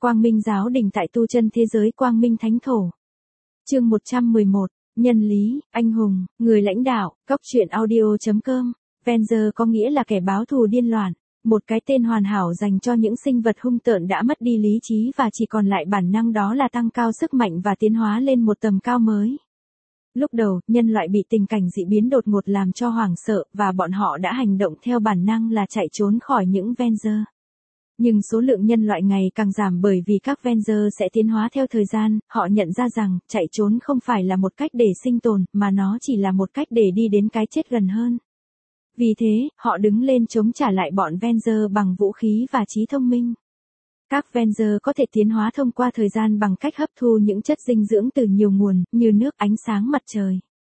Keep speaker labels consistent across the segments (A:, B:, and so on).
A: Quang Minh giáo đình tại tu chân thế giới Quang Minh Thánh Thổ. Chương 111, Nhân lý, anh hùng, người lãnh đạo, Cóc truyện audio.com. Venger có nghĩa là kẻ báo thù điên loạn, một cái tên hoàn hảo dành cho những sinh vật hung tợn đã mất đi lý trí và chỉ còn lại bản năng, đó là tăng cao sức mạnh và tiến hóa lên một tầm cao mới. Lúc đầu, nhân loại bị tình cảnh dị biến đột ngột làm cho hoảng sợ, và bọn họ đã hành động theo bản năng là chạy trốn khỏi những Venger. Nhưng số lượng nhân loại ngày càng giảm bởi vì các Venger sẽ tiến hóa theo thời gian. Họ nhận ra rằng chạy trốn không phải là một cách để sinh tồn, mà nó chỉ là một cách để đi đến cái chết gần hơn. Vì thế, họ đứng lên chống trả lại bọn Venger bằng vũ khí và trí thông minh. Các Venger có thể tiến hóa thông qua thời gian bằng cách hấp thu những chất dinh dưỡng từ nhiều nguồn, như nước, ánh sáng mặt trời.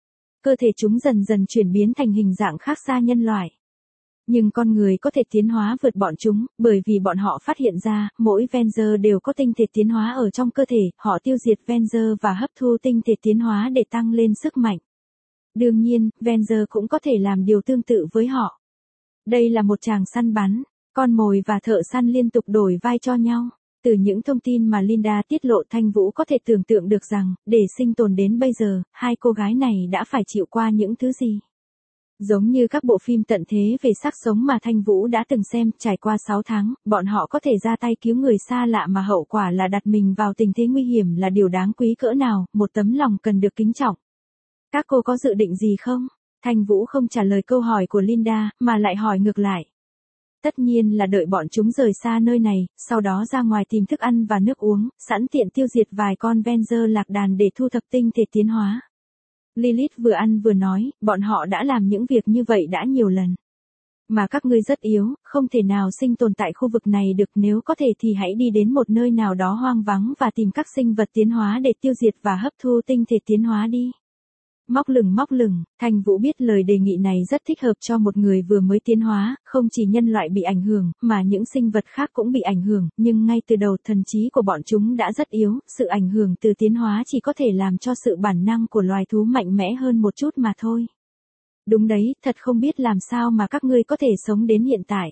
A: Cơ thể chúng dần dần chuyển biến thành hình dạng khác xa nhân loại. Nhưng con người có thể tiến hóa vượt bọn chúng, bởi vì bọn họ phát hiện ra, mỗi Venger đều có tinh thể tiến hóa ở trong cơ thể. Họ tiêu diệt Venger và hấp thu tinh thể tiến hóa để tăng lên sức mạnh. Đương nhiên, Venger cũng có thể làm điều tương tự với họ. Đây là một tràng săn bắn, con mồi và thợ săn liên tục đổi vai cho nhau. Từ những thông tin mà Linda tiết lộ, Thanh Vũ có thể tưởng tượng được rằng, để sinh tồn đến bây giờ, hai cô gái này đã phải chịu qua những thứ gì. Giống như các bộ phim tận thế về xác sống mà Thanh Vũ đã từng xem, trải qua 6 tháng, bọn họ có thể ra tay cứu người xa lạ mà hậu quả là đặt mình vào tình thế nguy hiểm là điều đáng quý cỡ nào, một tấm lòng cần được kính trọng. Các cô có dự định gì không? Thanh Vũ không trả lời câu hỏi của Linda, mà lại hỏi ngược lại. Tất nhiên là đợi bọn chúng rời xa nơi này, sau đó ra ngoài tìm thức ăn và nước uống, sẵn tiện tiêu diệt vài con Venger lạc đàn để thu thập tinh thể tiến hóa. Lilith vừa ăn vừa nói, bọn họ đã làm những việc như vậy đã nhiều lần. Mà các ngươi rất yếu, không thể nào sinh tồn tại khu vực này được, nếu có thể thì hãy đi đến một nơi nào đó hoang vắng và tìm các sinh vật tiến hóa để tiêu diệt và hấp thu tinh thể tiến hóa đi. Móc lửng, Thanh Vũ biết lời đề nghị này rất thích hợp cho một người vừa mới tiến hóa. Không chỉ nhân loại bị ảnh hưởng, mà những sinh vật khác cũng bị ảnh hưởng, nhưng ngay từ đầu thần trí của bọn chúng đã rất yếu, sự ảnh hưởng từ tiến hóa chỉ có thể làm cho sự bản năng của loài thú mạnh mẽ hơn một chút mà thôi. Đúng đấy, thật không biết làm sao mà các ngươi có thể sống đến hiện tại.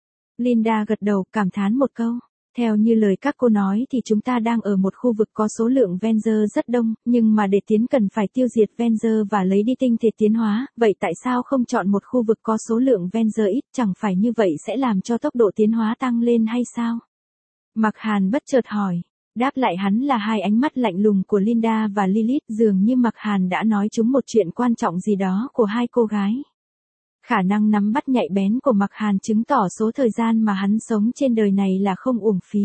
A: Linda gật đầu, cảm thán một câu. Theo như lời các cô nói thì chúng ta đang ở một khu vực có số lượng Venger rất đông, nhưng mà để tiến cần phải tiêu diệt Venger và lấy đi tinh thể tiến hóa, vậy tại sao không chọn một khu vực có số lượng Venger ít, chẳng phải như vậy sẽ làm cho tốc độ tiến hóa tăng lên hay sao? Mạc Hàn bất chợt hỏi. Đáp lại hắn là hai ánh mắt lạnh lùng của Linda và Lilith, dường như Mạc Hàn đã nói chúng một chuyện quan trọng gì đó của hai cô gái. Khả năng nắm bắt nhạy bén của Mạc Hàn chứng tỏ số thời gian mà hắn sống trên đời này là không uổng phí.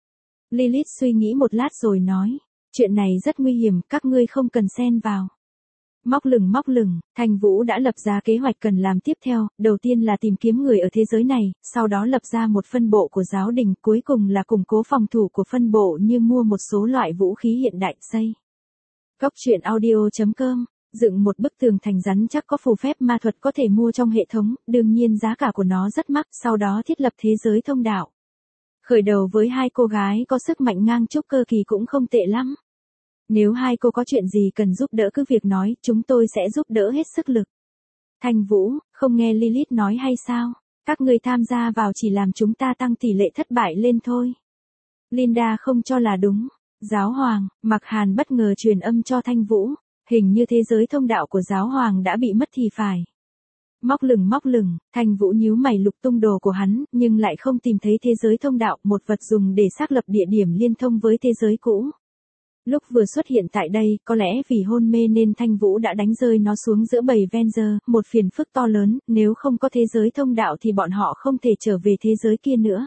A: Lilith suy nghĩ một lát rồi nói, chuyện này rất nguy hiểm, các ngươi không cần xen vào. Móc lửng, Thanh Vũ đã lập ra kế hoạch cần làm tiếp theo, đầu tiên là tìm kiếm người ở thế giới này, sau đó lập ra một phân bộ của giáo đình, cuối cùng là củng cố phòng thủ của phân bộ như mua một số loại vũ khí hiện đại xây. Cóc truyện audio.com. Dựng một bức tường thành rắn chắc có phù phép ma thuật có thể mua trong hệ thống, đương nhiên giá cả của nó rất mắc, sau đó thiết lập thế giới thông đạo. Khởi đầu với hai cô gái có sức mạnh ngang trúc cơ kỳ cũng không tệ lắm. Nếu hai cô có chuyện gì cần giúp đỡ cứ việc nói, chúng tôi sẽ giúp đỡ hết sức lực. Thanh Vũ, không nghe Lilith nói hay sao? Các người tham gia vào chỉ làm chúng ta tăng tỷ lệ thất bại lên thôi. Linda không cho là đúng. Giáo hoàng, Mạc Hàn bất ngờ truyền âm cho Thanh Vũ. Hình như thế giới thông đạo của giáo hoàng đã bị mất thì phải. Móc lửng, Thanh Vũ nhíu mày lục tung đồ của hắn, nhưng lại không tìm thấy thế giới thông đạo, một vật dùng để xác lập địa điểm liên thông với thế giới cũ. Lúc vừa xuất hiện tại đây, có lẽ vì hôn mê nên Thanh Vũ đã đánh rơi nó xuống giữa bầy Venger, một phiền phức to lớn, nếu không có thế giới thông đạo thì bọn họ không thể trở về thế giới kia nữa.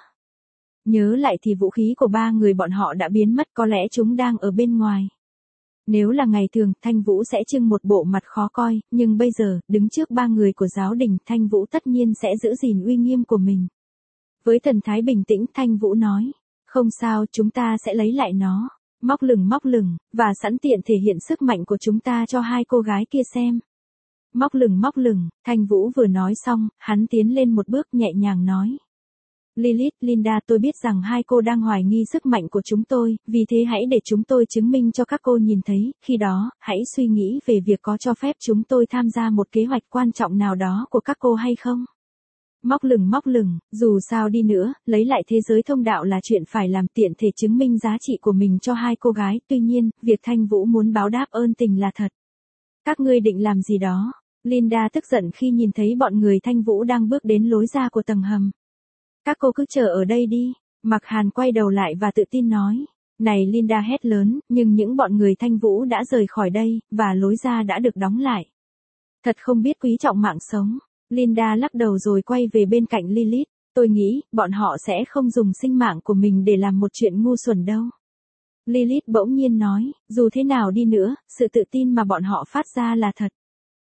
A: Nhớ lại thì vũ khí của ba người bọn họ đã biến mất, có lẽ chúng đang ở bên ngoài. Nếu là ngày thường, Thanh Vũ sẽ trưng một bộ mặt khó coi, nhưng bây giờ, đứng trước ba người của giáo đình, Thanh Vũ tất nhiên sẽ giữ gìn uy nghiêm của mình. Với thần thái bình tĩnh, Thanh Vũ nói, không sao, chúng ta sẽ lấy lại nó. Móc lửng, và sẵn tiện thể hiện sức mạnh của chúng ta cho hai cô gái kia xem. Móc lửng, Thanh Vũ vừa nói xong, hắn tiến lên một bước nhẹ nhàng nói. Lilith, Linda, tôi biết rằng hai cô đang hoài nghi sức mạnh của chúng tôi, vì thế hãy để chúng tôi chứng minh cho các cô nhìn thấy, khi đó, hãy suy nghĩ về việc có cho phép chúng tôi tham gia một kế hoạch quan trọng nào đó của các cô hay không. Móc lửng, dù sao đi nữa, lấy lại thế giới thông đạo là chuyện phải làm, tiện thể chứng minh giá trị của mình cho hai cô gái, tuy nhiên, việc Thanh Vũ muốn báo đáp ơn tình là thật. Các ngươi định làm gì đó? Linda tức giận khi nhìn thấy bọn người Thanh Vũ đang bước đến lối ra của tầng hầm. Các cô cứ chờ ở đây đi. Mạc Hàn quay đầu lại và tự tin nói. Này, Linda hét lớn, nhưng những bọn người Thanh Vũ đã rời khỏi đây, và lối ra đã được đóng lại. Thật không biết quý trọng mạng sống. Linda lắc đầu rồi quay về bên cạnh Lilith. Tôi nghĩ, bọn họ sẽ không dùng sinh mạng của mình để làm một chuyện ngu xuẩn đâu. Lilith bỗng nhiên nói, dù thế nào đi nữa, sự tự tin mà bọn họ phát ra là thật.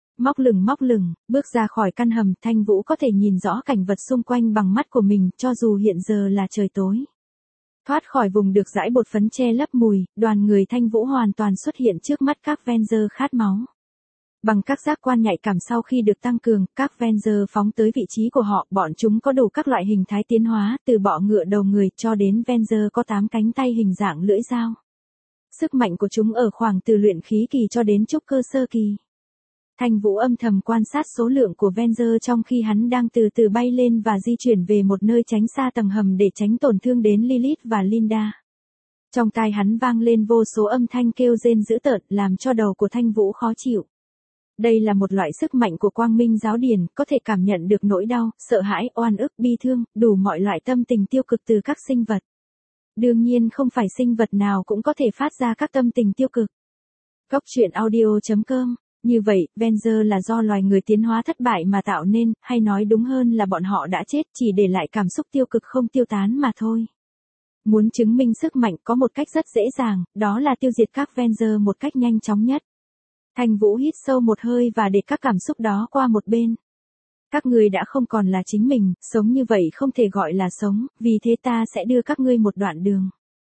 A: Móc lửng, bước ra khỏi căn hầm, Thanh Vũ có thể nhìn rõ cảnh vật xung quanh bằng mắt của mình, cho dù hiện giờ là trời tối. Thoát khỏi vùng được dải bột phấn che lấp mùi, đoàn người Thanh Vũ hoàn toàn xuất hiện trước mắt các Avenger khát máu. Bằng các giác quan nhạy cảm sau khi được tăng cường, các Avenger phóng tới vị trí của họ, bọn chúng có đủ các loại hình thái tiến hóa, từ bọ ngựa đầu người cho đến Avenger có 8 cánh tay hình dạng lưỡi dao. Sức mạnh của chúng ở khoảng từ luyện khí kỳ cho đến trúc cơ sơ kỳ. Thanh Vũ âm thầm quan sát số lượng của Avenger trong khi hắn đang từ từ bay lên và di chuyển về một nơi tránh xa tầng hầm để tránh tổn thương đến Lilith và Linda. Trong tai hắn vang lên vô số âm thanh kêu rên dữ tợn làm cho đầu của Thanh Vũ khó chịu. Đây là một loại sức mạnh của quang minh giáo điển, có thể cảm nhận được nỗi đau, sợ hãi, oan ức, bi thương, đủ mọi loại tâm tình tiêu cực từ các sinh vật. Đương nhiên không phải sinh vật nào cũng có thể phát ra các tâm tình tiêu cực. Góc truyện audio.com. Như vậy, Avenger là do loài người tiến hóa thất bại mà tạo nên, hay nói đúng hơn là bọn họ đã chết chỉ để lại cảm xúc tiêu cực không tiêu tán mà thôi. Muốn chứng minh sức mạnh có một cách rất dễ dàng, đó là tiêu diệt các Avenger một cách nhanh chóng nhất. Thanh Vũ hít sâu một hơi và để các cảm xúc đó qua một bên. Các ngươi đã không còn là chính mình, sống như vậy không thể gọi là sống, vì thế ta sẽ đưa các ngươi một đoạn đường.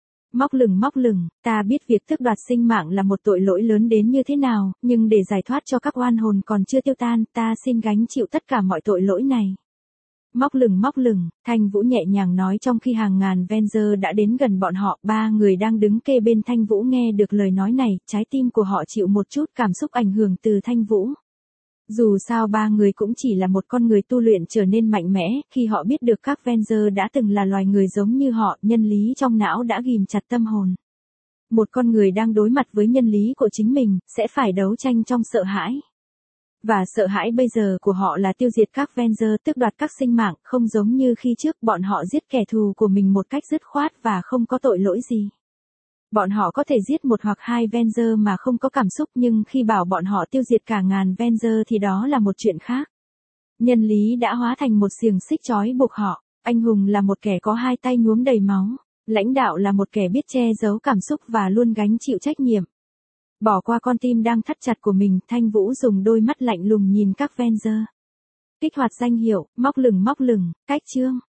A: Móc lửng, ta biết việc tước đoạt sinh mạng là một tội lỗi lớn đến như thế nào, nhưng để giải thoát cho các oan hồn còn chưa tiêu tan, ta xin gánh chịu tất cả mọi tội lỗi này. Móc lửng, Thanh Vũ nhẹ nhàng nói trong khi hàng ngàn Avenger đã đến gần bọn họ, ba người đang đứng kề bên Thanh Vũ nghe được lời nói này, trái tim của họ chịu một chút cảm xúc ảnh hưởng từ Thanh Vũ. Dù sao ba người cũng chỉ là một con người tu luyện trở nên mạnh mẽ, khi họ biết được các Avenger đã từng là loài người giống như họ, nhân lý trong não đã ghim chặt tâm hồn. Một con người đang đối mặt với nhân lý của chính mình, sẽ phải đấu tranh trong sợ hãi. Và sợ hãi bây giờ của họ là tiêu diệt các Avenger, tước đoạt các sinh mạng, không giống như khi trước bọn họ giết kẻ thù của mình một cách dứt khoát và không có tội lỗi gì. Bọn họ có thể giết một hoặc hai Avenger mà không có cảm xúc, nhưng khi bảo bọn họ tiêu diệt cả ngàn Avenger thì đó là một chuyện khác. Nhân lý đã hóa thành một xiềng xích trói buộc họ. Anh hùng là một kẻ có hai tay nhuốm đầy máu. Lãnh đạo là một kẻ biết che giấu cảm xúc và luôn gánh chịu trách nhiệm. Bỏ qua con tim đang thắt chặt của mình, Thanh Vũ dùng đôi mắt lạnh lùng nhìn các Avenger. Kích hoạt danh hiệu, móc lửng, cách chương.